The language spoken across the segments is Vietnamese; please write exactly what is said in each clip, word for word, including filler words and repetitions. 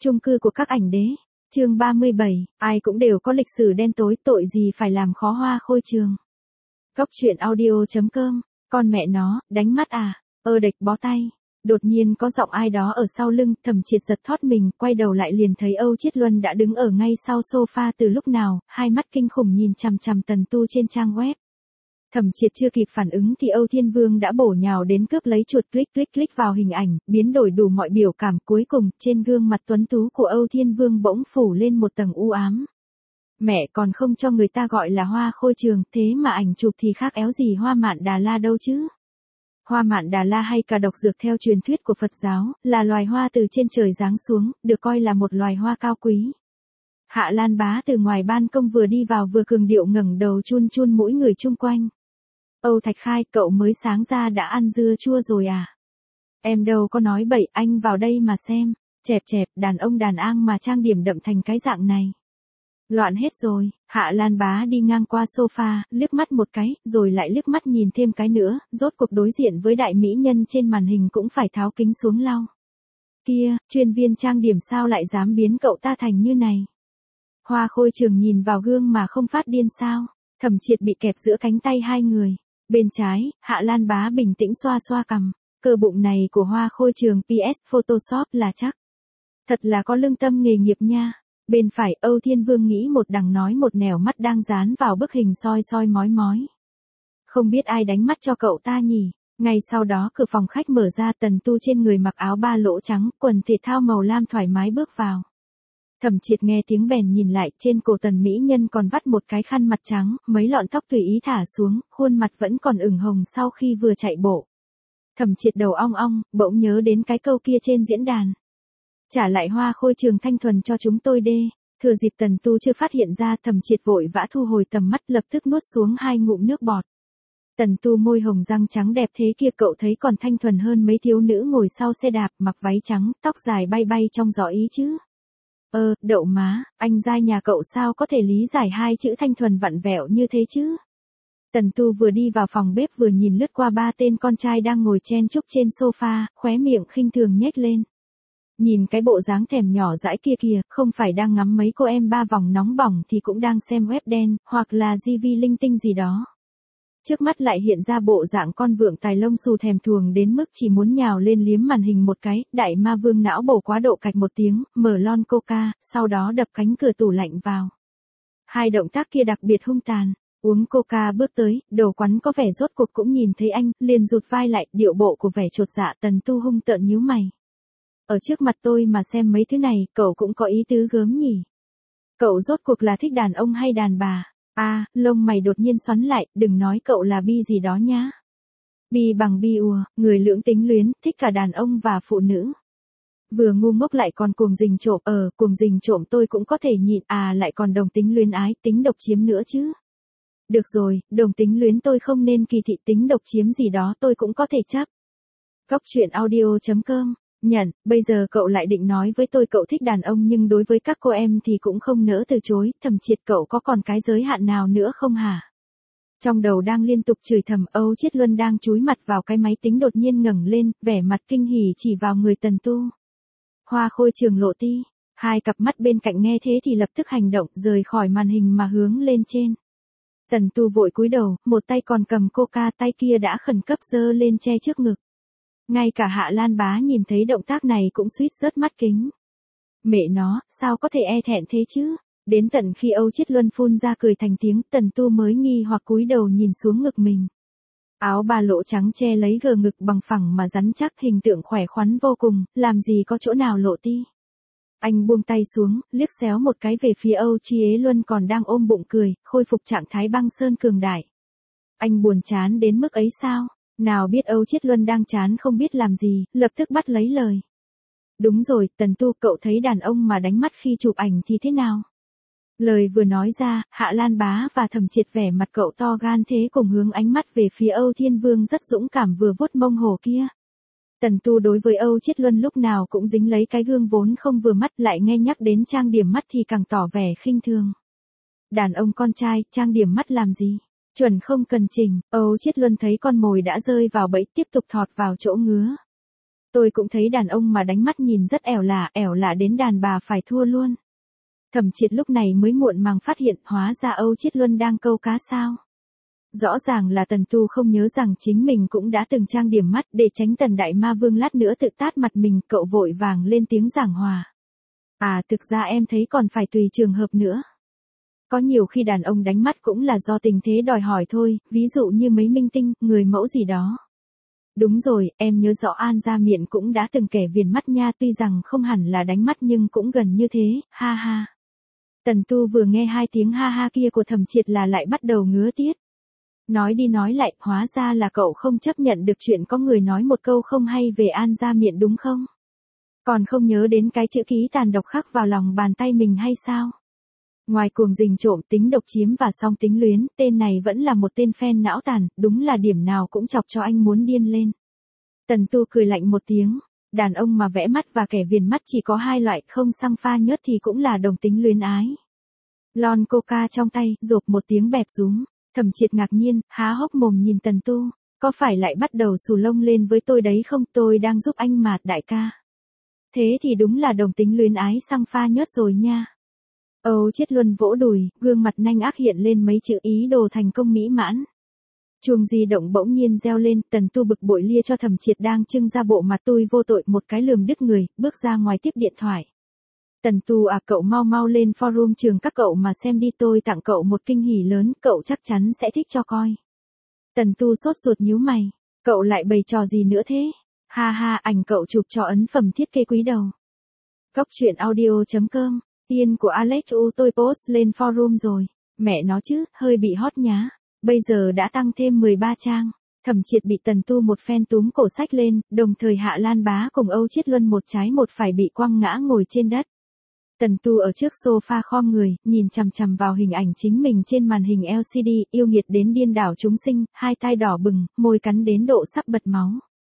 Chung cư của các ảnh đế. Chương ba mươi bảy, ai cũng đều có lịch sử đen tối, tội gì phải làm khó Hoa Khôi Trường. Góc truyện audio chấm com, con mẹ nó, đánh mắt à, ơ địch bó tay. Đột nhiên có giọng ai đó ở sau lưng, Thẩm Triệt giật thót mình, quay đầu lại liền thấy Âu Chiết Luân đã đứng ở ngay sau sofa từ lúc nào, hai mắt kinh khủng nhìn chằm chằm Tần Tu trên trang web. Thẩm Triệt chưa kịp phản ứng thì Âu Thiên Vương đã bổ nhào đến cướp lấy chuột, click click click vào hình ảnh, biến đổi đủ mọi biểu cảm, cuối cùng, trên gương mặt tuấn tú của Âu Thiên Vương bỗng phủ lên một tầng u ám. Mẹ còn không cho người ta gọi là Hoa Khôi Trường, thế mà ảnh chụp thì khác éo gì Hoa Mạn Đà La đâu chứ. Hoa Mạn Đà La hay cả độc dược theo truyền thuyết của Phật giáo, là loài hoa từ trên trời giáng xuống, được coi là một loài hoa cao quý. Hạ Lan Bá từ ngoài ban công vừa đi vào vừa cường điệu ngẩng đầu chun chun mũi người chung quanh. Âu Thạch Khai, cậu mới sáng ra đã ăn dưa chua rồi à? Em đâu có nói bậy, anh vào đây mà xem. Chẹp chẹp, đàn ông đàn an mà trang điểm đậm thành cái dạng này. Loạn hết rồi. Hạ Lan Bá đi ngang qua sofa, liếc mắt một cái, rồi lại liếc mắt nhìn thêm cái nữa, rốt cuộc đối diện với đại mỹ nhân trên màn hình cũng phải tháo kính xuống lau. Kia, chuyên viên trang điểm sao lại dám biến cậu ta thành như này? Hoa Khôi Trường nhìn vào gương mà không phát điên sao? Thẩm Triệt bị kẹp giữa cánh tay hai người. Bên trái, Hạ Lan Bá bình tĩnh xoa xoa cằm. Cơ bụng này của Hoa Khôi Trường pê ét Photoshop là chắc. Thật là có lương tâm nghề nghiệp nha. Bên phải, Âu Thiên Vương nghĩ một đằng nói một nẻo, mắt đang dán vào bức hình soi soi mói mói. Không biết ai đánh mắt cho cậu ta nhỉ? Ngay sau đó cửa phòng khách mở ra, Tần Tu trên người mặc áo ba lỗ trắng, quần thể thao màu lam thoải mái bước vào. Thẩm Triệt nghe tiếng bèn nhìn lại, trên cổ Tần mỹ nhân còn vắt một cái khăn mặt trắng, mấy lọn tóc tùy ý thả xuống, khuôn mặt vẫn còn ửng hồng sau khi vừa chạy bộ. Thẩm Triệt đầu ong ong, bỗng nhớ đến cái câu kia trên diễn đàn. Trả lại Hoa Khôi Trường thanh thuần cho chúng tôi đê. Thừa dịp Tần Tu chưa phát hiện ra, Thẩm Triệt vội vã thu hồi tầm mắt, lập tức nuốt xuống hai ngụm nước bọt. Tần Tu môi hồng răng trắng đẹp thế kia, cậu thấy còn thanh thuần hơn mấy thiếu nữ ngồi sau xe đạp, mặc váy trắng, tóc dài bay bay trong gió ý chứ. Ơ, đậu má, anh giai nhà cậu sao có thể lý giải hai chữ thanh thuần vặn vẹo như thế chứ? Tần Tu vừa đi vào phòng bếp vừa nhìn lướt qua ba tên con trai đang ngồi chen chúc trên sofa, khóe miệng khinh thường nhếch lên. Nhìn cái bộ dáng thèm nhỏ dãi kia kìa, không phải đang ngắm mấy cô em ba vòng nóng bỏng thì cũng đang xem web đen, hoặc là gi vi linh tinh gì đó. Trước mắt lại hiện ra bộ dạng con vượn tài lông xù thèm thuồng đến mức chỉ muốn nhào lên liếm màn hình một cái, đại ma vương não bổ quá độ cạch một tiếng, mở lon coca, sau đó đập cánh cửa tủ lạnh vào. Hai động tác kia đặc biệt hung tàn, uống coca bước tới, đồ quắn có vẻ rốt cuộc cũng nhìn thấy anh, liền rụt vai lại, điệu bộ của vẻ chột dạ. Tần Tu hung tợn nhíu mày. Ở trước mặt tôi mà xem mấy thứ này, cậu cũng có ý tứ gớm nhỉ? Cậu rốt cuộc là thích đàn ông hay đàn bà? À, lông mày đột nhiên xoắn lại, đừng nói cậu là bi gì đó nhá. Bi bằng bi ùa, người lưỡng tính luyến, thích cả đàn ông và phụ nữ. Vừa ngu ngốc lại còn cuồng rình trộm, ờ, cuồng rình trộm tôi cũng có thể nhịn, à lại còn đồng tính luyến ái, tính độc chiếm nữa chứ. Được rồi, đồng tính luyến tôi không nên kỳ thị, tính độc chiếm gì đó tôi cũng có thể chấp. Góc truyện audio chấm com. Nhận, bây giờ cậu lại định nói với tôi cậu thích đàn ông nhưng đối với các cô em thì cũng không nỡ từ chối, Thẩm Triệt cậu có còn cái giới hạn nào nữa không hả? Trong đầu đang liên tục chửi thầm, Âu Chiết Luân đang chúi mặt vào cái máy tính đột nhiên ngẩng lên, vẻ mặt kinh hỉ chỉ vào người Tần Tu. Hoa Khôi Trường lộ ti, hai cặp mắt bên cạnh nghe thế thì lập tức hành động, rời khỏi màn hình mà hướng lên trên. Tần Tu vội cúi đầu, một tay còn cầm coca, tay kia đã khẩn cấp giơ lên che trước ngực. Ngay cả Hạ Lan Bá nhìn thấy động tác này cũng suýt rớt mắt kính. Mẹ nó, sao có thể e thẹn thế chứ? Đến tận khi Âu Chiết Luân phun ra cười thành tiếng, Tần Tu mới nghi hoặc cúi đầu nhìn xuống ngực mình. Áo ba lỗ trắng che lấy gờ ngực bằng phẳng mà rắn chắc, hình tượng khỏe khoắn vô cùng, làm gì có chỗ nào lộ ti. Anh buông tay xuống, liếc xéo một cái về phía Âu Chiết Luân còn đang ôm bụng cười, khôi phục trạng thái băng sơn cường đại. Anh buồn chán đến mức ấy sao? Nào biết Âu Chiết Luân đang chán không biết làm gì, lập tức bắt lấy lời. Đúng rồi, Tần Tu, cậu thấy đàn ông mà đánh mắt khi chụp ảnh thì thế nào? Lời vừa nói ra, Hạ Lan Bá và Thẩm Triệt vẻ mặt cậu to gan thế cùng hướng ánh mắt về phía Âu Thiên Vương rất dũng cảm vừa vuốt mông hổ kia. Tần Tu đối với Âu Chiết Luân lúc nào cũng dính lấy cái gương vốn không vừa mắt, lại nghe nhắc đến trang điểm mắt thì càng tỏ vẻ khinh thường. Đàn ông con trai, trang điểm mắt làm gì? Chuẩn không cần chỉnh. Âu Chiết Luân thấy con mồi đã rơi vào bẫy, tiếp tục thọt vào chỗ ngứa. Tôi cũng thấy đàn ông mà đánh mắt nhìn rất ẻo lả, ẻo lả đến đàn bà phải thua luôn. Thẩm Triệt lúc này mới muộn màng phát hiện hóa ra Âu Chiết Luân đang câu cá sao. Rõ ràng là Tần Tu không nhớ rằng chính mình cũng đã từng trang điểm mắt để tránh Tần Đại Ma Vương lát nữa tự tát mặt mình, cậu vội vàng lên tiếng giảng hòa. À thực ra em thấy còn phải tùy trường hợp nữa. Có nhiều khi đàn ông đánh mắt cũng là do tình thế đòi hỏi thôi, ví dụ như mấy minh tinh, người mẫu gì đó. Đúng rồi, em nhớ rõ An Gia Miện cũng đã từng kẻ viền mắt nha, tuy rằng không hẳn là đánh mắt nhưng cũng gần như thế, ha ha. Tần Tu vừa nghe hai tiếng ha ha kia của Thẩm Triệt là lại bắt đầu ngứa tiết. Nói đi nói lại, hóa ra là cậu không chấp nhận được chuyện có người nói một câu không hay về An Gia Miện đúng không? Còn không nhớ đến cái chữ ký tàn độc khắc vào lòng bàn tay mình hay sao? Ngoài cuồng rình trộm, tính độc chiếm và song tính luyến, tên này vẫn là một tên phen não tàn, đúng là điểm nào cũng chọc cho anh muốn điên lên. Tần Tu cười lạnh một tiếng, đàn ông mà vẽ mắt và kẻ viền mắt chỉ có hai loại, không xăng pha nhớt thì cũng là đồng tính luyến ái. Lon coca trong tay, rộp một tiếng bẹp rúm, Thẩm Triệt ngạc nhiên, há hốc mồm nhìn Tần Tu, có phải lại bắt đầu xù lông lên với tôi đấy không, tôi đang giúp anh mà, đại ca. Thế thì đúng là đồng tính luyến ái xăng pha nhớt rồi nha. Âu Chiết Luân vỗ đùi, gương mặt nhanh ác hiện lên mấy chữ ý đồ thành công mỹ mãn. Chuông di động bỗng nhiên reo lên, Tần Tu bực bội lia cho Thẩm Triệt đang trưng ra bộ mặt tui vô tội một cái lườm đứt người, bước ra ngoài tiếp điện thoại. Tần Tu à, cậu mau mau lên forum trường các cậu mà xem đi, tôi tặng cậu một kinh hỉ lớn, cậu chắc chắn sẽ thích cho coi. Tần Tu sốt ruột nhíu mày, cậu lại bày trò gì nữa thế? Ha ha, ảnh cậu chụp cho ấn phẩm thiết kế quý đầu. Góc truyện audio chấm com. Tiên của Alex U tôi post lên forum rồi, mẹ nó chứ, hơi bị hot nhá, bây giờ đã tăng thêm mười ba trang. Thẩm Triệt bị Tần Tu một phen túm cổ sách lên, đồng thời Hạ Lan Bá cùng Âu Chiết Luân một trái một phải bị quăng ngã ngồi trên đất. Tần Tu ở trước sofa khom người, nhìn chằm chằm vào hình ảnh chính mình trên màn hình lờ xê đê, yêu nghiệt đến điên đảo chúng sinh, hai tai đỏ bừng, môi cắn đến độ sắp bật máu.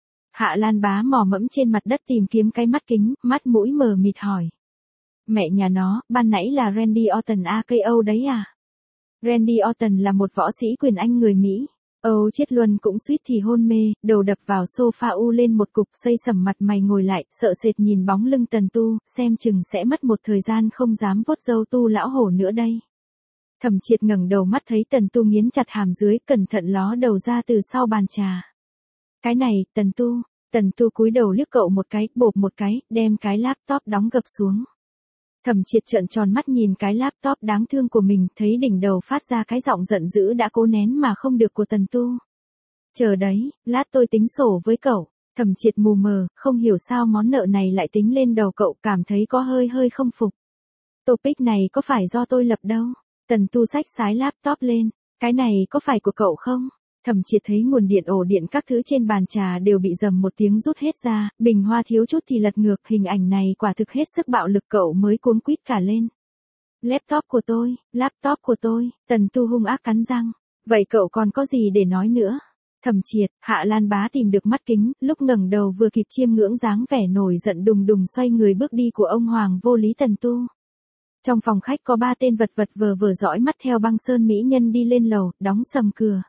Hạ Lan Bá mò mẫm trên mặt đất tìm kiếm cái mắt kính, mắt mũi mờ mịt hỏi. Mẹ nhà nó, ban nãy là Randy Orton a ca o đấy à? Randy Orton là một võ sĩ quyền Anh người Mỹ. Âu Chiết Luân cũng suýt thì hôn mê, đầu đập vào sofa u lên một cục, xây sẩm mặt mày ngồi lại, sợ sệt nhìn bóng lưng Tần Tu, xem chừng sẽ mất một thời gian không dám vuốt râu tu lão hổ nữa đây. Thẩm Triệt ngẩng đầu mắt thấy Tần Tu nghiến chặt hàm dưới, cẩn thận ló đầu ra từ sau bàn trà. Cái này, Tần Tu, Tần Tu cúi đầu liếc cậu một cái, bộp một cái, đem cái laptop đóng gập xuống. Thẩm Triệt trợn tròn mắt nhìn cái laptop đáng thương của mình, thấy đỉnh đầu phát ra cái giọng giận dữ đã cố nén mà không được của Tần Tu. Chờ đấy, lát tôi tính sổ với cậu. Thẩm Triệt mù mờ, không hiểu sao món nợ này lại tính lên đầu cậu, cảm thấy có hơi hơi không phục. Topic này có phải do tôi lập đâu. Tần Tu xách sái laptop lên, cái này có phải của cậu không? Thẩm Triệt thấy nguồn điện, ổ điện các thứ trên bàn trà đều bị dầm một tiếng rút hết ra, bình hoa thiếu chút thì lật ngược, hình ảnh này quả thực hết sức bạo lực, cậu mới cuống quýt cả lên. Laptop của tôi, laptop của tôi, Tần Tu hung ác cắn răng. Vậy cậu còn có gì để nói nữa? Thẩm Triệt, Hạ Lan Bá tìm được mắt kính, lúc ngẩng đầu vừa kịp chiêm ngưỡng dáng vẻ nổi giận đùng đùng xoay người bước đi của ông hoàng vô lý Tần Tu. Trong phòng khách có ba tên vật vật vờ vờ dõi mắt theo băng sơn mỹ nhân đi lên lầu, đóng sầm cửa.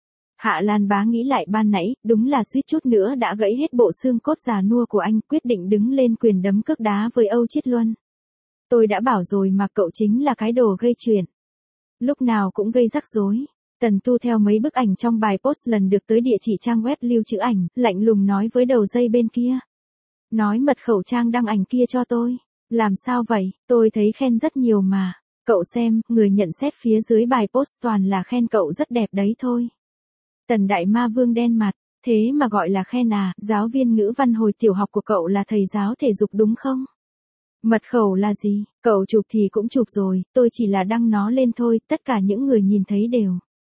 Hạ Lan Bá nghĩ lại ban nãy, đúng là suýt chút nữa đã gãy hết bộ xương cốt già nua của anh, quyết định đứng lên quyền đấm cước đá với Âu Chiết Luân. Tôi đã bảo rồi mà, cậu chính là cái đồ gây chuyện. Lúc nào cũng gây rắc rối. Tần Tu theo mấy bức ảnh trong bài post lần được tới địa chỉ trang web lưu trữ ảnh, lạnh lùng nói với đầu dây bên kia. Nói mật khẩu trang đăng ảnh kia cho tôi. Làm sao vậy, tôi thấy khen rất nhiều mà. Cậu xem, người nhận xét phía dưới bài post toàn là khen cậu rất đẹp đấy thôi. Tần Đại Ma Vương đen mặt, thế mà gọi là khen à, giáo viên ngữ văn hồi tiểu học của cậu là thầy giáo thể dục đúng không? Mật khẩu là gì, cậu chụp thì cũng chụp rồi, tôi chỉ là đăng nó lên thôi, tất cả những người nhìn thấy đều.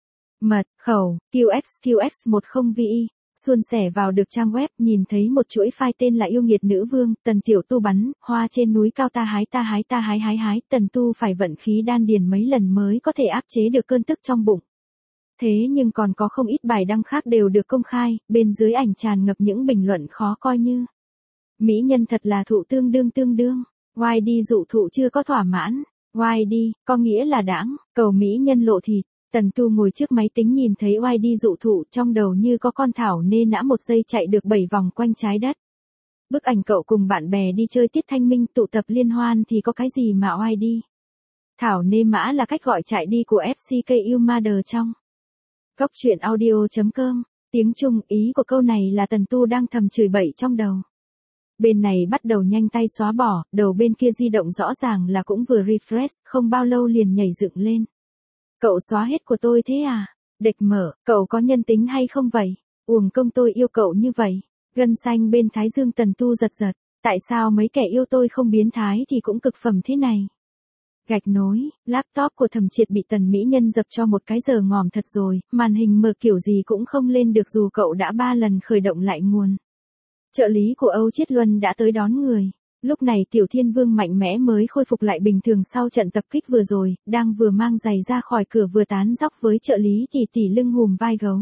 Mật khẩu, Q X Q X mười V I, suôn sẻ vào được trang web, nhìn thấy một chuỗi file tên là yêu nghiệt nữ vương, Tần Tiểu Tu bắn, hoa trên núi cao ta hái ta hái ta hái hái hái, Tần Tu phải vận khí đan điền mấy lần mới có thể áp chế được cơn tức trong bụng. Thế nhưng còn có không ít bài đăng khác đều được công khai, bên dưới ảnh tràn ngập những bình luận khó coi như. Mỹ nhân thật là thụ tương đương tương đương, Y D dụ thụ chưa có thỏa mãn, Y D, có nghĩa là đãng, cầu mỹ nhân lộ thịt. Tần Tu ngồi trước máy tính nhìn thấy Y D dụ thụ trong đầu như có con thảo nê nã một giây chạy được bảy vòng quanh trái đất. Bức ảnh cậu cùng bạn bè đi chơi tiết thanh minh tụ tập liên hoan thì có cái gì mà oai đi. Thảo nê mã là cách gọi chạy đi của ép xê ca U Mother trong. Góc truyện audio.com. Tiếng Trung, ý của câu này là Tần Tu đang thầm chửi bậy trong đầu. Bên này bắt đầu nhanh tay xóa bỏ, đầu bên kia di động rõ ràng là cũng vừa refresh, không bao lâu liền nhảy dựng lên. Cậu xóa hết của tôi thế à? Địch Mở, cậu có nhân tính hay không vậy? Uổng công tôi yêu cậu như vậy. Gân xanh bên thái dương Tần Tu giật giật, tại sao mấy kẻ yêu tôi không biến thái thì cũng cực phẩm thế này? Gạch nối, laptop của Thẩm Triệt bị Tần Mỹ Nhân dập cho một cái giờ ngòm thật rồi, màn hình mờ kiểu gì cũng không lên được dù cậu đã ba lần khởi động lại nguồn. Trợ lý của Âu Chiết Luân đã tới đón người. Lúc này Tiểu Thiên Vương mạnh mẽ mới khôi phục lại bình thường sau trận tập kích vừa rồi, đang vừa mang giày ra khỏi cửa vừa tán dóc với trợ lý thì tỉ lưng hùm vai gấu.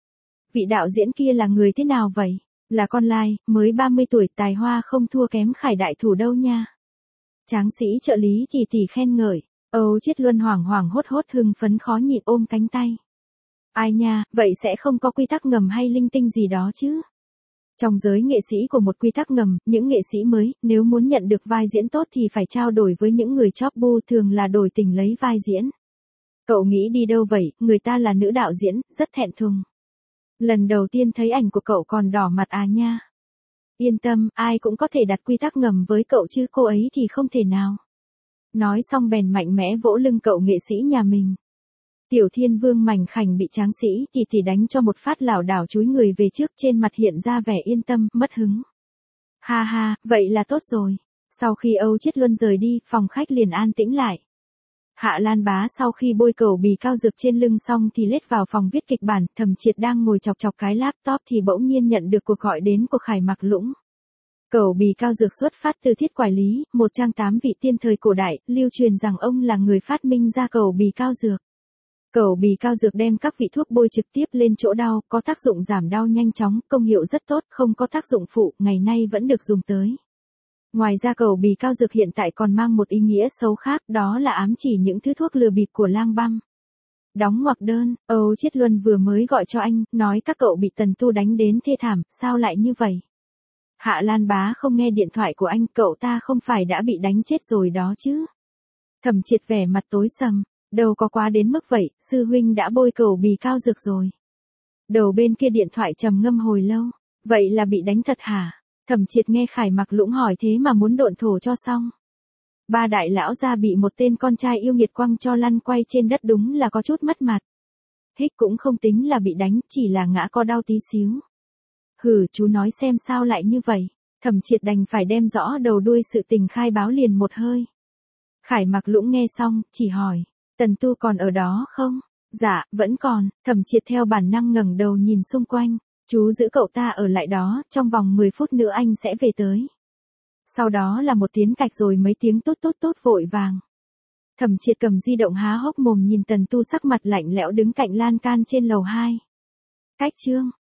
Vị đạo diễn kia là người thế nào vậy? Là con lai, mới ba mươi tuổi, tài hoa không thua kém Khải đại thủ đâu nha. Tráng sĩ trợ lý thì tỉ khen ngợi, Âu Chiết Luân hoảng hoảng hốt hốt hưng phấn khó nhịn ôm cánh tay. Ai nha, vậy sẽ không có quy tắc ngầm hay linh tinh gì đó chứ? Trong giới nghệ sĩ của một quy tắc ngầm, những nghệ sĩ mới, nếu muốn nhận được vai diễn tốt thì phải trao đổi với những người chóp bu, thường là đổi tình lấy vai diễn. Cậu nghĩ đi đâu vậy, người ta là nữ đạo diễn, rất thẹn thùng. Lần đầu tiên thấy ảnh của cậu còn đỏ mặt à nha. Yên tâm, ai cũng có thể đặt quy tắc ngầm với cậu chứ cô ấy thì không thể nào. Nói xong bèn mạnh mẽ vỗ lưng cậu nghệ sĩ nhà mình. Tiểu Thiên Vương mảnh khảnh bị tráng sĩ thì thì đánh cho một phát lảo đảo chúi người về trước, trên mặt hiện ra vẻ yên tâm, mất hứng. Ha ha, vậy là tốt rồi. Sau khi Âu Chiết Luân rời đi, phòng khách liền an tĩnh lại. Hạ Lan Bá sau khi bôi cầu bì cao dược trên lưng xong thì lết vào phòng viết kịch bản, Thẩm Triệt đang ngồi chọc chọc cái laptop thì bỗng nhiên nhận được cuộc gọi đến của Khải Mặc Lũng. Cầu bì cao dược xuất phát từ Thiết Quải Lý, một trang tám vị tiên thời cổ đại, lưu truyền rằng ông là người phát minh ra cầu bì cao dược. Cầu bì cao dược đem các vị thuốc bôi trực tiếp lên chỗ đau, có tác dụng giảm đau nhanh chóng, công hiệu rất tốt, không có tác dụng phụ, ngày nay vẫn được dùng tới. Ngoài ra cầu bì cao dược hiện tại còn mang một ý nghĩa xấu khác, đó là ám chỉ những thứ thuốc lừa bịp của lang băm. Đóng ngoặc đơn, Âu Chiết Luân vừa mới gọi cho anh, nói các cậu bị Tần Tu đánh đến thê thảm, sao lại như vậy? Hạ Lan Bá không nghe điện thoại của anh, cậu ta không phải đã bị đánh chết rồi đó chứ? Thẩm Triệt vẻ mặt tối sầm, đâu có quá đến mức vậy, sư huynh đã bôi cầu bì cao dược rồi. Đầu bên kia điện thoại trầm ngâm hồi lâu, vậy là bị đánh thật hả? Thẩm Triệt nghe Khải Mặc Lũng hỏi thế mà muốn độn thổ cho xong. Ba đại lão gia bị một tên con trai yêu nghiệt quăng cho lăn quay trên đất đúng là có chút mất mặt. Hích cũng không tính là bị đánh, chỉ là ngã co đau tí xíu. Hử, chú nói xem sao lại như vậy. Thẩm Triệt đành phải đem rõ đầu đuôi sự tình khai báo liền một hơi. Khải Mặc Lũng nghe xong, chỉ hỏi, Tần Tu còn ở đó không? Dạ, vẫn còn. Thẩm Triệt theo bản năng ngẩng đầu nhìn xung quanh. Chú giữ cậu ta ở lại đó, trong vòng mười phút nữa anh sẽ về tới. Sau đó là một tiếng cạch rồi mấy tiếng tốt tốt tốt vội vàng. Thẩm Triệt cầm di động há hốc mồm nhìn Tần Tu sắc mặt lạnh lẽo đứng cạnh lan can trên lầu hai. Cách chương,